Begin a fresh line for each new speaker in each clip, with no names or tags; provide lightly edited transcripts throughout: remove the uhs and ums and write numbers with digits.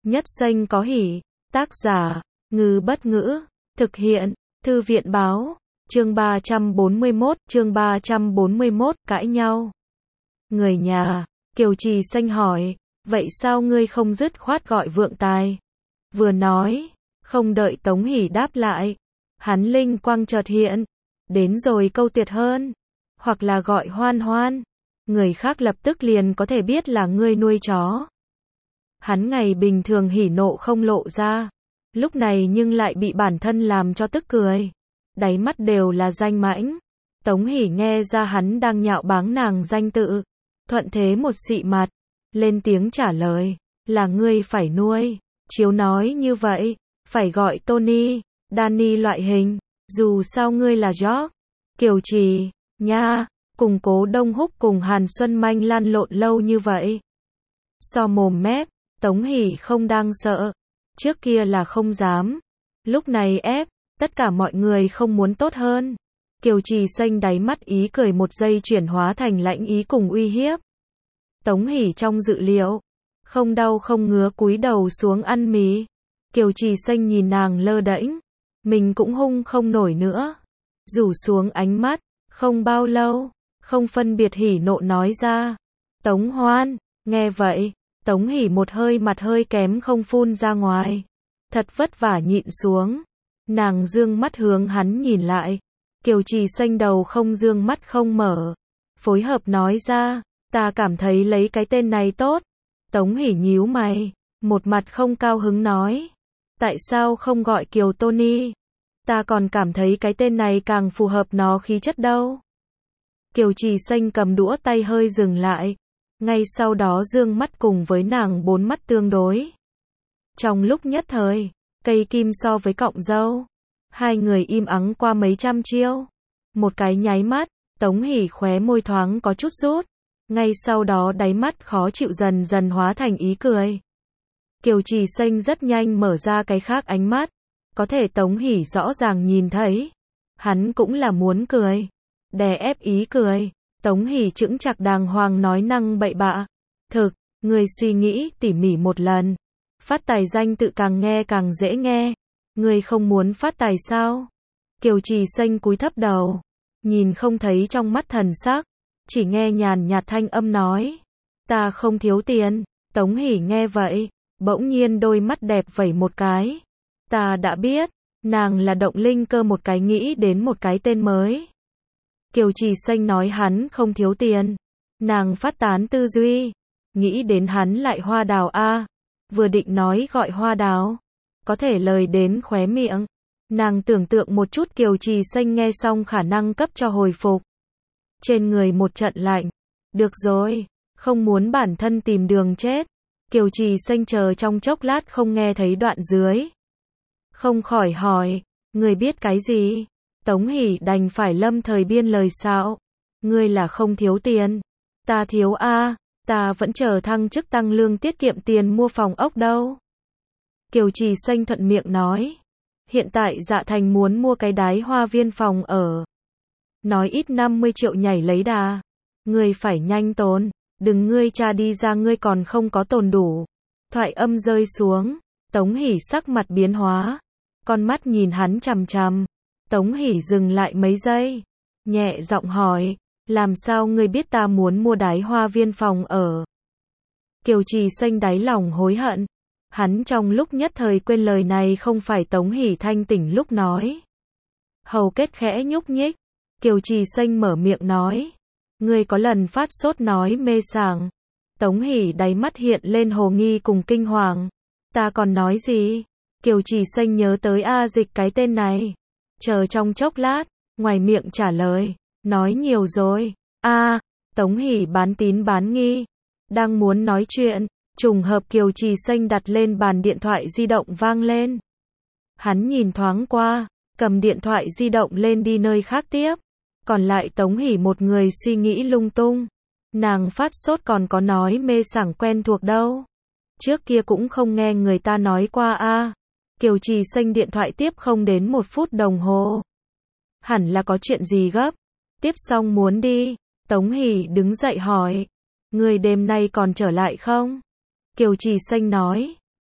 Nhất xanh có hỉ. Tác giả, Ngư Bất Ngữ. Thực hiện, Thư viện Báo. Chương 341, cãi nhau. Người nhà, Kiều Trì Xanh hỏi, vậy sao ngươi không dứt khoát gọi Vượng Tài? Vừa nói, không đợi Tống Hỷ đáp lại, hắn linh quang chợt hiện, đến rồi câu tuyệt hơn, hoặc là gọi Hoan Hoan, người khác lập tức liền có thể biết là ngươi nuôi chó. Hắn ngày bình thường hỉ nộ không lộ ra, lúc này nhưng lại bị bản thân làm cho tức cười, đáy mắt đều là danh mãnh. Tống Hỷ nghe ra hắn đang nhạo báng nàng danh tự, thuận thế một xị mặt, lên tiếng trả lời, là ngươi phải nuôi. Chiếu nói như vậy, phải gọi Tony, Danny loại hình, dù sao ngươi là George. Kiều Trì, nha, cùng Cố Đông Húc cùng Hàn Xuân Manh lăn lộn lâu như vậy. So mồm mép, Tống Hỷ không đang sợ, trước kia là không dám, lúc này ép, tất cả mọi người không muốn tốt hơn. Kiều Trì Xanh đáy mắt ý cười một giây chuyển hóa thành lãnh ý cùng uy hiếp. Tống Hỷ trong dự liệu, không đau không ngứa cúi đầu xuống ăn mì. Kiều Trì Xanh nhìn nàng lơ đễnh, mình cũng hung không nổi nữa, rủ xuống ánh mắt, không bao lâu, không phân biệt hỉ nộ nói ra, Tống Hoan. Nghe vậy, Tống Hỷ một hơi mặt hơi kém không phun ra ngoài, thật vất vả nhịn xuống, nàng dương mắt hướng hắn nhìn lại. Kiều Trì Xanh đầu không dương mắt không mở, phối hợp nói ra, ta cảm thấy lấy cái tên này tốt. Tống Hỷ nhíu mày, một mặt không cao hứng nói, tại sao không gọi Kiều Tony? Ta còn cảm thấy cái tên này càng phù hợp nó khí chất đâu. Kiều Trì Xanh cầm đũa tay hơi dừng lại, ngay sau đó dương mắt cùng với nàng bốn mắt tương đối. Trong lúc nhất thời, cây kim so với cọng dâu, hai người im ắng qua mấy trăm chiêu. Một cái nháy mắt, Tống Hỷ khóe môi thoáng có chút rút, ngay sau đó đáy mắt khó chịu dần dần hóa thành ý cười. Kiều Trì Xanh rất nhanh mở ra cái khác ánh mắt, có thể Tống Hỷ rõ ràng nhìn thấy, hắn cũng là muốn cười, đè ép ý cười. Tống Hỷ chững chạc đàng hoàng nói năng bậy bạ, thực, người suy nghĩ tỉ mỉ một lần, phát tài danh tự càng nghe càng dễ nghe, người không muốn phát tài sao? Kiều Trì Xanh cúi thấp đầu, nhìn không thấy trong mắt thần sắc, chỉ nghe nhàn nhạt thanh âm nói, ta không thiếu tiền. Tống Hỷ nghe vậy, bỗng nhiên đôi mắt đẹp vẩy một cái, ta đã biết, nàng là Động Linh Cơ một cái nghĩ đến một cái tên mới. Kiều Trì Xanh nói hắn không thiếu tiền, nàng phát tán tư duy, nghĩ đến hắn lại Hoa Đào a, vừa định nói gọi Hoa Đào, có thể lời đến khóe miệng, nàng tưởng tượng một chút Kiều Trì Xanh nghe xong khả năng cấp cho hồi phục. Trên người một trận lạnh, được rồi, không muốn bản thân tìm đường chết. Kiều Trì Xanh chờ trong chốc lát không nghe thấy đoạn dưới, không khỏi hỏi, người biết cái gì? Tống Hỷ đành phải lâm thời biên lời xạo, ngươi là không thiếu tiền, ta thiếu a, ta vẫn chờ thăng chức tăng lương tiết kiệm tiền mua phòng ốc đâu. Kiều Trì Xanh thuận miệng nói, hiện tại Dạ Thành muốn mua cái đái hoa viên phòng ở, nói ít 50 triệu nhảy lấy đà, ngươi phải nhanh tồn, đừng ngươi cha đi ra ngươi còn không có tồn đủ. Thoại âm rơi xuống, Tống Hỷ sắc mặt biến hóa, con mắt nhìn hắn chằm chằm. Tống Hỷ dừng lại mấy giây, nhẹ giọng hỏi, làm sao ngươi biết ta muốn mua đái hoa viên phòng ở? Kiều Trì Xanh đáy lòng hối hận, hắn trong lúc nhất thời quên lời này không phải Tống Hỷ thanh tỉnh lúc nói. Hầu kết khẽ nhúc nhích, Kiều Trì Xanh mở miệng nói, ngươi có lần phát sốt nói mê sảng. Tống Hỷ đáy mắt hiện lên hồ nghi cùng kinh hoàng, ta còn nói gì? Kiều Trì Xanh nhớ tới A Dịch cái tên này, chờ trong chốc lát, ngoài miệng trả lời, nói nhiều rồi. Tống Hỷ bán tín bán nghi, đang muốn nói chuyện, trùng hợp Kiều Trì Xanh đặt lên bàn điện thoại di động vang lên. Hắn nhìn thoáng qua, cầm điện thoại di động lên đi nơi khác tiếp, còn lại Tống Hỷ một người suy nghĩ lung tung. Nàng phát sốt còn có nói mê sảng quen thuộc đâu, trước kia cũng không nghe người ta nói qua a. Kiều Trì Xanh điện thoại tiếp không đến 1 phút đồng hồ. Hẳn là có chuyện gì gấp. Tiếp xong muốn đi. Tống Hỷ đứng dậy hỏi, người đêm nay còn trở lại không? Kiều Trì Xanh nói,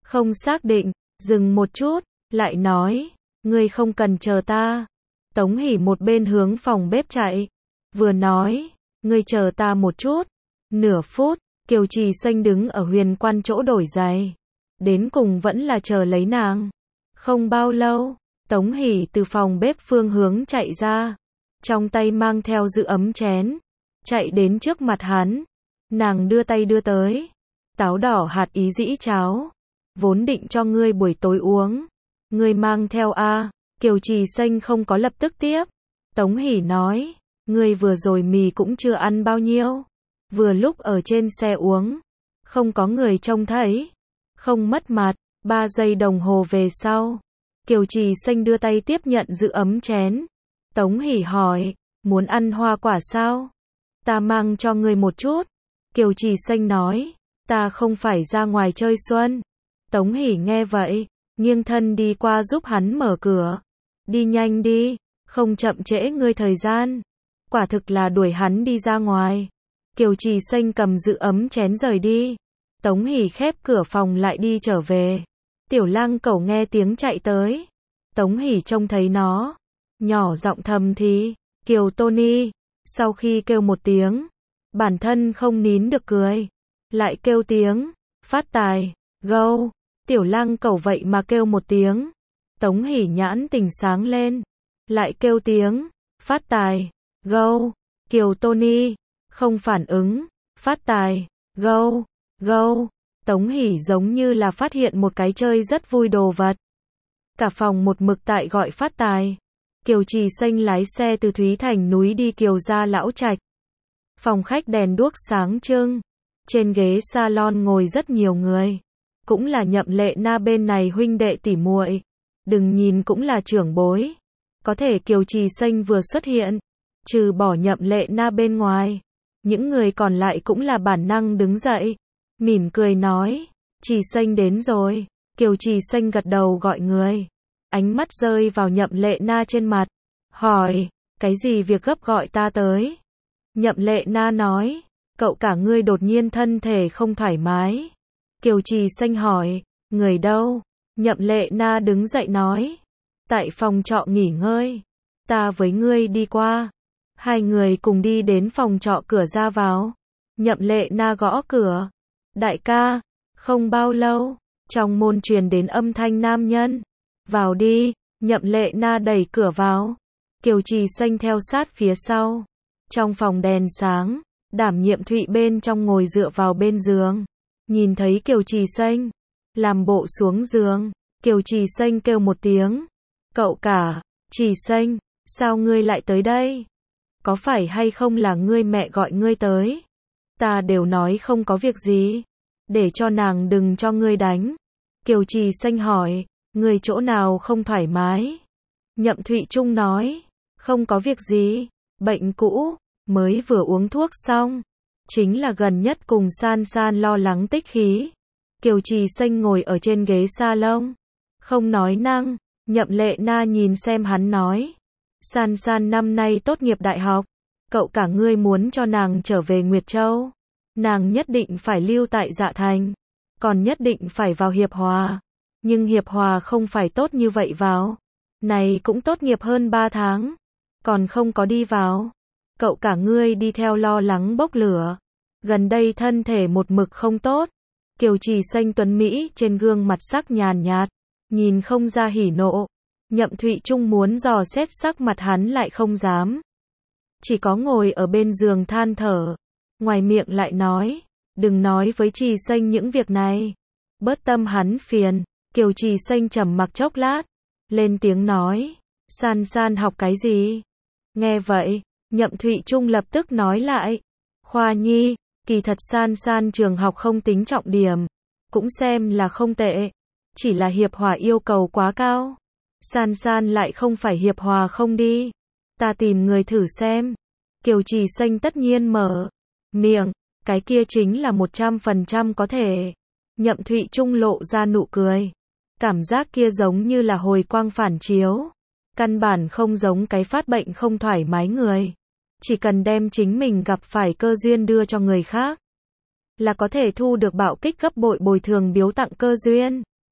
Không xác định, dừng một chút, lại nói, ngươi không cần chờ ta. Tống Hỷ một bên hướng phòng bếp chạy, vừa nói, ngươi chờ ta một chút. Nửa phút, Kiều Trì Xanh đứng ở Huyền Quan chỗ đổi giày. Đến cùng vẫn là chờ lấy nàng. Không bao lâu, Tống Hỷ từ phòng bếp phương hướng chạy ra, trong tay mang theo giữ ấm chén, chạy đến trước mặt hắn. Nàng đưa tay đưa tới, táo đỏ hạt ý dĩ cháo, vốn định cho ngươi buổi tối uống, ngươi mang theo a. Kiều Trì Xanh không có lập tức tiếp. Tống Hỷ nói, ngươi vừa rồi mì cũng chưa ăn bao nhiêu, vừa lúc ở trên xe uống, không có người trông thấy, không mất mặt. 3 giây đồng hồ về sau, Kiều Trì Xanh đưa tay tiếp nhận giữ ấm chén. Tống Hỷ hỏi, muốn ăn hoa quả sao? Ta mang cho ngươi một chút. Kiều Trì Xanh nói, ta không phải ra ngoài chơi xuân. Tống Hỷ nghe vậy, nghiêng thân đi qua giúp hắn mở cửa. Đi nhanh đi, không chậm trễ ngươi thời gian. Quả thực là đuổi hắn đi ra ngoài. Kiều Trì Xanh cầm giữ ấm chén rời đi. Tống Hỷ khép cửa phòng lại đi trở về. Tiểu Lang Cẩu nghe tiếng chạy tới. Tống Hỷ trông thấy nó, nhỏ giọng thầm thì, Kiều Tony. Sau khi kêu một tiếng, bản thân không nín được cười, lại kêu tiếng, phát tài, gâu. Tiểu Lang Cẩu vậy mà kêu một tiếng. Tống Hỷ nhãn tình sáng lên, lại kêu tiếng, phát tài, gâu. Kiều Tony không phản ứng, phát tài, gâu, gâu. Tống Hỷ giống như là phát hiện một cái chơi rất vui đồ vật. Cả phòng một mực tại gọi phát tài. Kiều Trì Xanh lái xe từ Thúy Thành núi đi Kiều gia lão trạch. Phòng khách đèn đuốc sáng trưng, trên ghế salon ngồi rất nhiều người, cũng là Nhậm Lệ Na bên này huynh đệ tỉ muội, đừng nhìn cũng là trưởng bối. Có thể Kiều Trì Xanh vừa xuất hiện, trừ bỏ Nhậm Lệ Na bên ngoài, những người còn lại cũng là bản năng đứng dậy, mỉm cười nói, Trì Xanh đến rồi. Kiều Trì Xanh gật đầu gọi người, ánh mắt rơi vào Nhậm Lệ Na trên mặt, hỏi, cái gì việc gấp gọi ta tới? Nhậm Lệ Na nói, cậu cả ngươi đột nhiên thân thể không thoải mái. Kiều Trì Xanh hỏi, người đâu? Nhậm Lệ Na đứng dậy nói, tại phòng trọ nghỉ ngơi, ta với ngươi đi qua. Hai người cùng đi đến phòng trọ cửa ra vào. Nhậm Lệ Na gõ cửa, đại ca. Không bao lâu, trong môn truyền đến âm thanh nam nhân, vào đi. Nhậm Lệ Na đẩy cửa vào, Kiều Trì Xanh theo sát phía sau. Trong phòng đèn sáng, Đảm Nhiệm Thụy bên trong ngồi dựa vào bên giường, nhìn thấy Kiều Trì Xanh, làm bộ xuống giường. Kiều Trì Xanh kêu một tiếng, cậu cả. Trì Xanh, sao ngươi lại tới đây? Có phải hay không là ngươi mẹ gọi ngươi tới? Ta đều nói không có việc gì, để cho nàng đừng cho ngươi đánh. Kiều Trì Xanh hỏi, ngươi chỗ nào không thoải mái? Nhậm Thụy Trung nói, không có việc gì, bệnh cũ, mới vừa uống thuốc xong. Chính là gần nhất cùng San San lo lắng tích khí. Kiều Trì Xanh ngồi ở trên ghế salon, không nói năng. Nhậm Lệ Na nhìn xem hắn nói, San San năm nay tốt nghiệp đại học, cậu cả ngươi muốn cho nàng trở về Nguyệt Châu. Nàng nhất định phải lưu tại Dạ Thành, còn nhất định phải vào Hiệp Hòa. Nhưng Hiệp Hòa không phải tốt như vậy vào. Này cũng tốt nghiệp hơn 3 tháng, còn không có đi vào. Cậu cả ngươi đi theo lo lắng bốc lửa. Gần đây thân thể một mực không tốt. Kiều Trì Xanh tuấn Mỹ trên gương mặt sắc nhàn nhạt, nhìn không ra hỉ nộ. Nhậm Thụy Trung muốn dò xét sắc mặt hắn lại không dám. Chỉ có ngồi ở bên giường than thở. Ngoài miệng lại nói, đừng nói với Trì Xanh những việc này, bớt tâm hắn phiền. Kiều Trì Xanh trầm mặc chốc lát, lên tiếng nói, San San học cái gì? Nghe vậy, Nhậm Thụy Trung lập tức nói lại, khoa nhi. Kỳ thật San San trường học không tính trọng điểm, cũng xem là không tệ, chỉ là Hiệp Hòa yêu cầu quá cao. San San lại không phải Hiệp Hòa không đi, ta tìm người thử xem. Kiều Trì Xanh tất nhiên mở miệng, cái kia chính là 100% có thể. Nhậm Thụy Trung lộ ra nụ cười, cảm giác kia giống như là hồi quang phản chiếu, căn bản không giống cái phát bệnh không thoải mái người. Chỉ cần đem chính mình gặp phải cơ duyên đưa cho người khác, là có thể thu được bạo kích gấp bội bồi thường biếu tặng cơ duyên.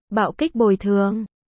Bạo kích bồi thường.